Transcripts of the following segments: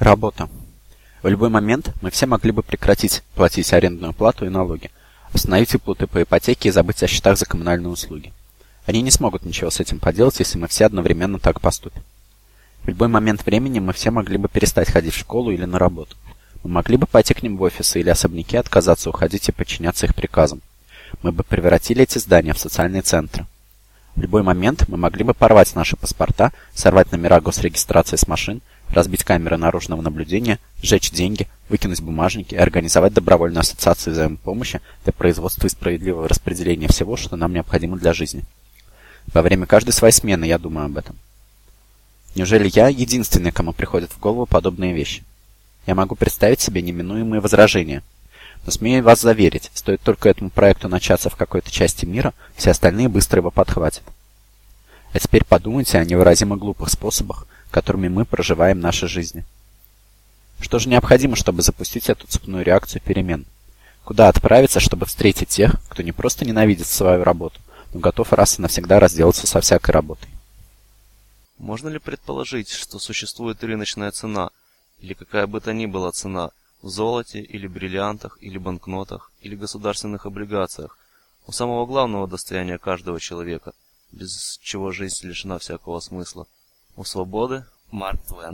Работа. В любой момент мы все могли бы прекратить платить арендную плату и налоги, остановить выплаты по ипотеке и забыть о счетах за коммунальные услуги. Они не смогут ничего с этим поделать, если мы все одновременно так поступим. В любой момент времени мы все могли бы перестать ходить в школу или на работу. Мы могли бы пойти к ним в офисы или особняки, отказаться уходить и подчиняться их приказам. Мы бы превратили эти здания в социальные центры. В любой момент мы могли бы порвать наши паспорта, сорвать номера госрегистрации с машин, разбить камеры наружного наблюдения, сжечь деньги, выкинуть бумажники и организовать добровольную ассоциацию взаимопомощи для производства и справедливого распределения всего, что нам необходимо для жизни. Во время каждой своей смены я думаю об этом. Неужели я единственный, кому приходят в голову подобные вещи? Я могу представить себе неминуемые возражения. Но смею вас заверить, стоит только этому проекту начаться в какой-то части мира, все остальные быстро его подхватят. А теперь подумайте о невыразимо глупых способах, которыми мы проживаем наши жизни. Что же необходимо, чтобы запустить эту цепную реакцию перемен? Куда отправиться, чтобы встретить тех, кто не просто ненавидит свою работу, но готов раз и навсегда разделаться со всякой работой? Можно ли предположить, что существует рыночная цена, или какая бы то ни была цена, в золоте, или бриллиантах, или банкнотах, или государственных облигациях, у самого главного достояния каждого человека, без чего жизнь лишена всякого смысла, у свободы? Марк Твен.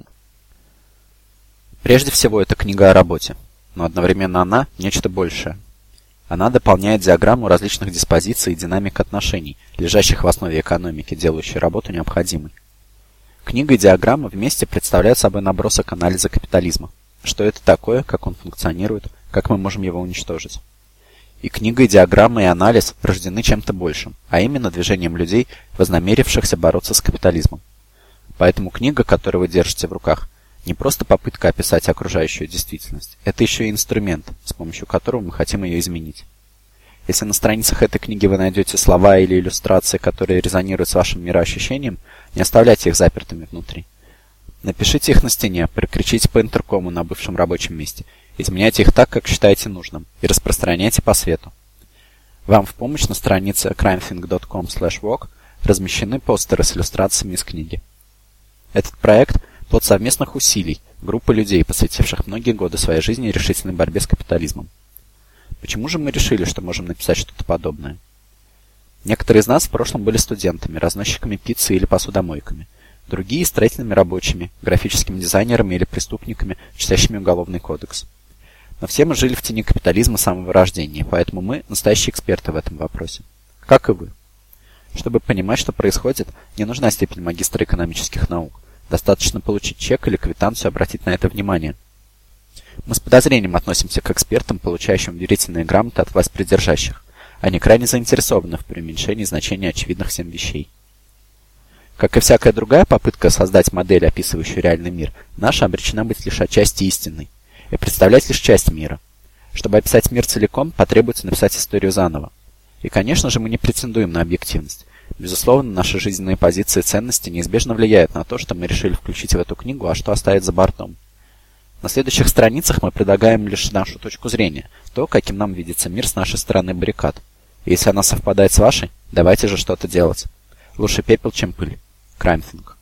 Прежде всего, это книга о работе, но одновременно она – нечто большее. Она дополняет диаграмму различных диспозиций и динамик отношений, лежащих в основе экономики, делающей работу необходимой. Книга и диаграмма вместе представляют собой набросок анализа капитализма. Что это такое, как он функционирует, как мы можем его уничтожить. И книга, и диаграмма, и анализ рождены чем-то большим, а именно движением людей, вознамерившихся бороться с капитализмом. Поэтому книга, которую вы держите в руках, не просто попытка описать окружающую действительность, это еще и инструмент, с помощью которого мы хотим ее изменить. Если на страницах этой книги вы найдете слова или иллюстрации, которые резонируют с вашим мироощущением, не оставляйте их запертыми внутри. Напишите их на стене, прокричите по интеркому на бывшем рабочем месте, изменяйте их так, как считаете нужным, и распространяйте по свету. Вам в помощь на странице crimethink.com/work размещены постеры с иллюстрациями из книги. Этот проект – плод совместных усилий группы людей, посвятивших многие годы своей жизни решительной борьбе с капитализмом. Почему же мы решили, что можем написать что-то подобное? Некоторые из нас в прошлом были студентами, разносчиками пиццы или посудомойками. Другие – строительными рабочими, графическими дизайнерами или преступниками, читающими уголовный кодекс. Но все мы жили в тени капитализма с самого рождения, поэтому мы – настоящие эксперты в этом вопросе. Как и вы. Чтобы понимать, что происходит, не нужна степень магистра экономических наук. Достаточно получить чек или квитанцию и обратить на это внимание. Мы с подозрением относимся к экспертам, получающим верительные грамоты от властьпридержащих. Они крайне заинтересованы в преуменьшении значения очевидных всем вещей. Как и всякая другая попытка создать модель, описывающую реальный мир, наша обречена быть лишь отчасти истинной и представлять лишь часть мира. Чтобы описать мир целиком, потребуется написать историю заново. И, конечно же, мы не претендуем на объективность. Безусловно, наши жизненные позиции и ценности неизбежно влияют на то, что мы решили включить в эту книгу, а что оставить за бортом. На следующих страницах мы предлагаем лишь нашу точку зрения, то, каким нам видится мир с нашей стороны баррикад. И если она совпадает с вашей, давайте же что-то делать. Лучше пепел, чем пыль. CrimethInc.